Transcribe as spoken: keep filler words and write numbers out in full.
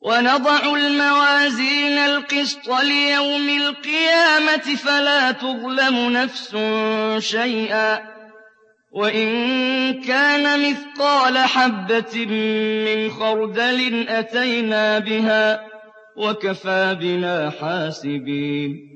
وَنَضَعُ الْمَوَازِينَ الْقِسْطَ لِيَوْمِ الْقِيَامَةِ فَلَا تُظْلَمُ نَفْسٌ شَيْئًا ۖ وَإِن كَانَ مِثْقَالَ حَبَّةٍ مِّنْ خَرْدَلٍ أَتَيْنَا بِهَا ۗ وَكَفَىٰ بِنَا حَاسِبِينَ